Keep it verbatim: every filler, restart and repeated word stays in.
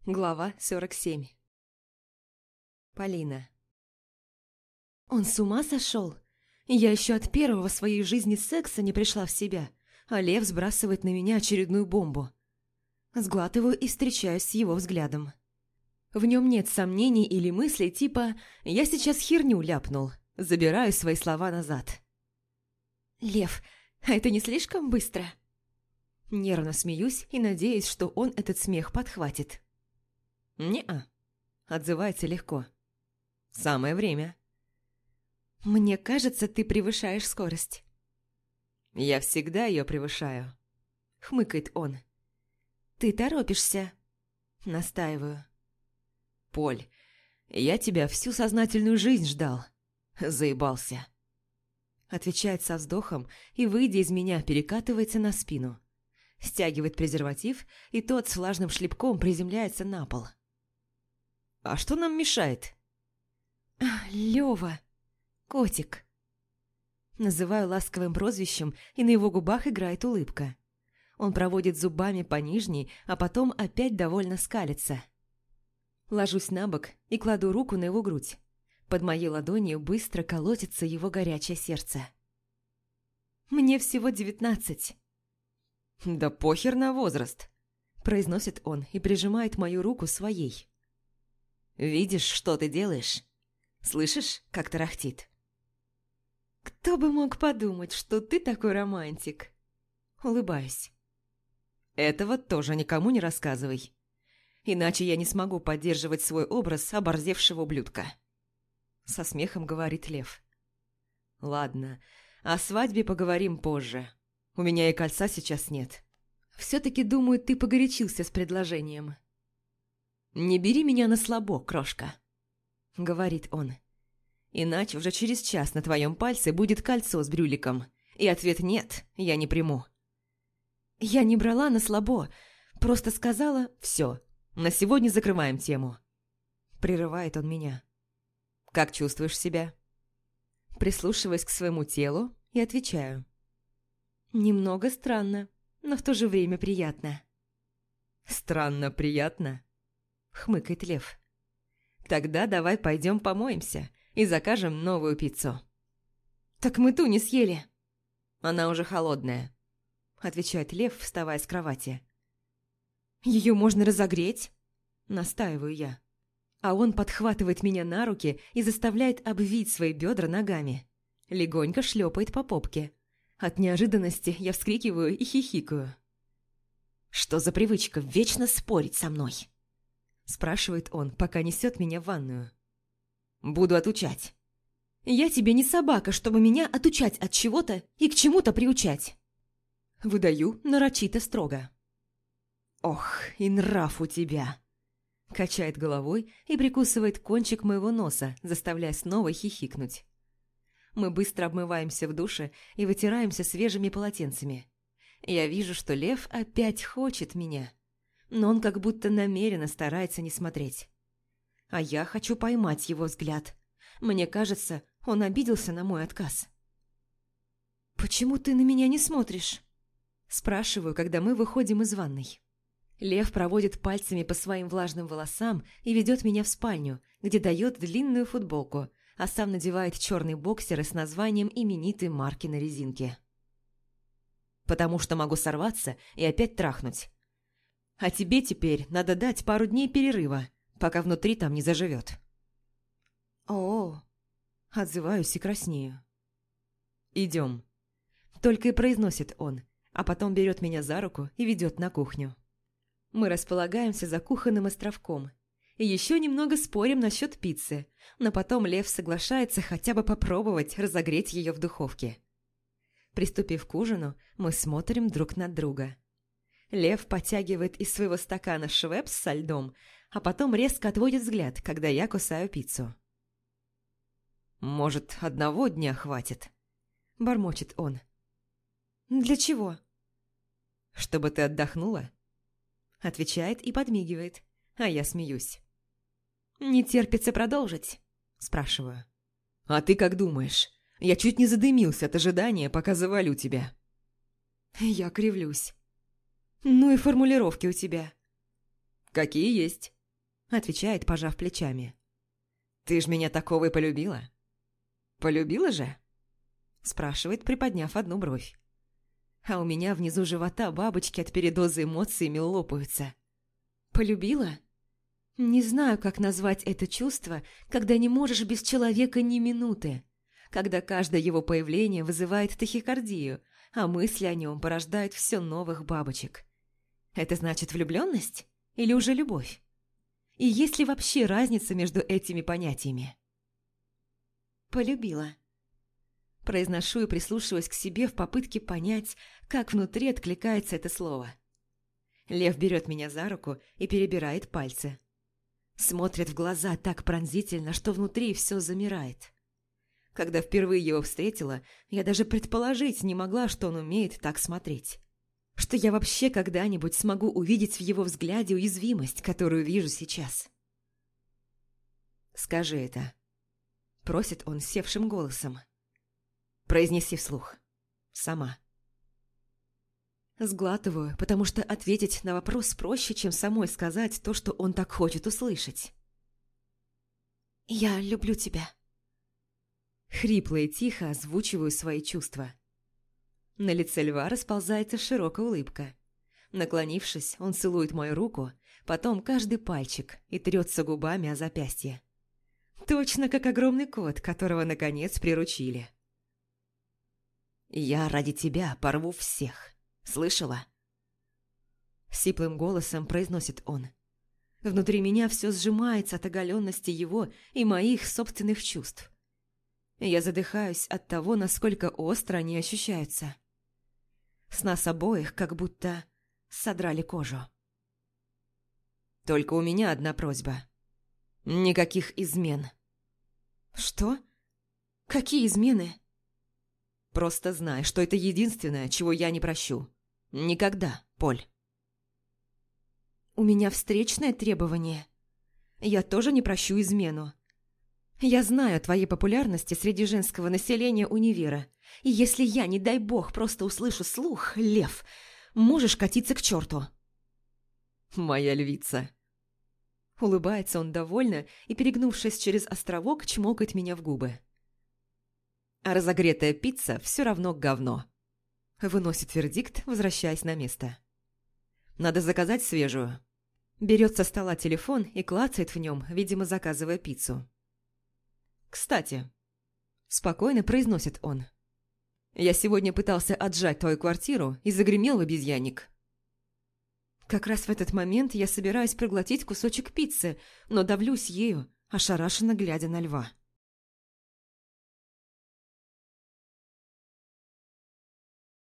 Глава сорок семь. Полина. Он с ума сошел? Я еще от первого в своей жизни секса не пришла в себя, а Лев сбрасывает на меня очередную бомбу. Сглатываю и встречаюсь с его взглядом. В нем нет сомнений или мыслей типа «я сейчас херню ляпнул», забираю свои слова назад. «Лев, а это не слишком быстро?» Нервно смеюсь и надеюсь, что он этот смех подхватит. «Не-а», – отзывается легко. «Самое время». «Мне кажется, ты превышаешь скорость». «Я всегда ее превышаю», – хмыкает он. «Ты торопишься», – настаиваю. «Поль, я тебя всю сознательную жизнь ждал. Заебался». Отвечает со вздохом и, выйдя из меня, перекатывается на спину. Стягивает презерватив, и тот с влажным шлепком приземляется на пол. «А что нам мешает?» «Лёва, котик». Называю ласковым прозвищем, и на его губах играет улыбка. Он проводит зубами по нижней, а потом опять довольно скалится. Ложусь на бок и кладу руку на его грудь. Под моей ладонью быстро колотится его горячее сердце. «Мне всего девятнадцать». «Да похер на возраст», – произносит он и прижимает мою руку своей. «Видишь, что ты делаешь? Слышишь, как тарахтит?» «Кто бы мог подумать, что ты такой романтик?» Улыбаюсь. «Этого тоже никому не рассказывай. Иначе я не смогу поддерживать свой образ оборзевшего ублюдка». Со смехом говорит Лев. «Ладно, о свадьбе поговорим позже. У меня и кольца сейчас нет. Все-таки, думаю, ты погорячился с предложением». «Не бери меня на слабо, крошка», — говорит он. «Иначе уже через час на твоем пальце будет кольцо с брюликом. И ответ «нет» я не приму». «Я не брала на слабо, просто сказала «все, на сегодня закрываем тему». Прерывает он меня. «Как чувствуешь себя?» Прислушиваясь к своему телу и отвечаю. «Немного странно, но в то же время приятно». «Странно приятно?» — хмыкает Лев. «Тогда давай пойдем помоемся и закажем новую пиццу». «Так мы ту не съели». «Она уже холодная», — отвечает Лев, вставая с кровати. «Ее можно разогреть?» — настаиваю я. А он подхватывает меня на руки и заставляет обвить свои бедра ногами. Легонько шлепает по попке. От неожиданности я вскрикиваю и хихикаю. «Что за привычка вечно спорить со мной?» Спрашивает он, пока несет меня в ванную. «Буду отучать». «Я тебе не собака, чтобы меня отучать от чего-то и к чему-то приучать». Выдаю нарочито строго. «Ох, и нрав у тебя!» Качает головой и прикусывает кончик моего носа, заставляя снова хихикнуть. Мы быстро обмываемся в душе и вытираемся свежими полотенцами. Я вижу, что Лев опять хочет меня, но он как будто намеренно старается не смотреть. А я хочу поймать его взгляд. Мне кажется, он обиделся на мой отказ. «Почему ты на меня не смотришь?» Спрашиваю, когда мы выходим из ванной. Лев проводит пальцами по своим влажным волосам и ведет меня в спальню, где дает длинную футболку, а сам надевает черный боксер с названием именитой марки на резинке. «Потому что могу сорваться и опять трахнуть. А тебе теперь надо дать пару дней перерыва, пока внутри там не заживет». «О-о-о», отзываюсь и краснею. «Идем», — только и произносит он, а потом берет меня за руку и ведет на кухню. Мы располагаемся за кухонным островком и еще немного спорим насчет пиццы, но потом Лев соглашается хотя бы попробовать разогреть ее в духовке. Приступив к ужину, мы смотрим друг на друга. Лев потягивает из своего стакана швепс со льдом, а потом резко отводит взгляд, когда я кусаю пиццу. «Может, одного дня хватит?» – бормочет он. «Для чего?» «Чтобы ты отдохнула?» Отвечает и подмигивает, а я смеюсь. «Не терпится продолжить?» – спрашиваю. «А ты как думаешь? Я чуть не задымился от ожидания, пока завалю тебя». Я кривлюсь. «Ну и формулировки у тебя». «Какие есть», – отвечает, пожав плечами. «Ты ж меня такого и полюбила». «Полюбила же?» – спрашивает, приподняв одну бровь. А у меня внизу живота бабочки от передоза эмоциями лопаются. «Полюбила?» Не знаю, как назвать это чувство, когда не можешь без человека ни минуты, когда каждое его появление вызывает тахикардию, а мысли о нем порождают все новых бабочек. Это значит влюбленность или уже любовь? И есть ли вообще разница между этими понятиями? «Полюбила». Произношу и прислушиваюсь к себе в попытке понять, как внутри откликается это слово. Лев берет меня за руку и перебирает пальцы. Смотрит в глаза так пронзительно, что внутри все замирает. Когда впервые его встретила, я даже предположить не могла, что он умеет так смотреть. Что я вообще когда-нибудь смогу увидеть в его взгляде уязвимость, которую вижу сейчас. «Скажи это», – просит он севшим голосом. «Произнеси вслух. Сама». Сглатываю, потому что ответить на вопрос проще, чем самой сказать то, что он так хочет услышать. «Я люблю тебя». Хрипло и тихо озвучиваю свои чувства. На лице льва расползается широкая улыбка. Наклонившись, он целует мою руку, потом каждый пальчик и трется губами о запястье. Точно как огромный кот, которого наконец приручили. «Я ради тебя порву всех. Слышала?» Сиплым голосом произносит он. Внутри меня все сжимается от оголенности его и моих собственных чувств. Я задыхаюсь от того, насколько остро они ощущаются. С нас обоих как будто содрали кожу. Только у меня одна просьба. Никаких измен. «Что? Какие измены?» «Просто знай, что это единственное, чего я не прощу. Никогда, Поль». «У меня встречное требование. Я тоже не прощу измену. Я знаю о твоей популярности среди женского населения универа, и если я, не дай бог, просто услышу слух, Лев, можешь катиться к черту». «Моя львица». Улыбается он довольно и, перегнувшись через островок, чмокает меня в губы. А разогретая пицца все равно говно. Выносит вердикт, возвращаясь на место. Надо заказать свежую. Берет со стола телефон и клацает в нем, видимо, заказывая пиццу. «Кстати», – спокойно произносит он, – «я сегодня пытался отжать твою квартиру и загремел в обезьянник». Как раз в этот момент я собираюсь проглотить кусочек пиццы, но давлюсь ею, ошарашенно глядя на льва.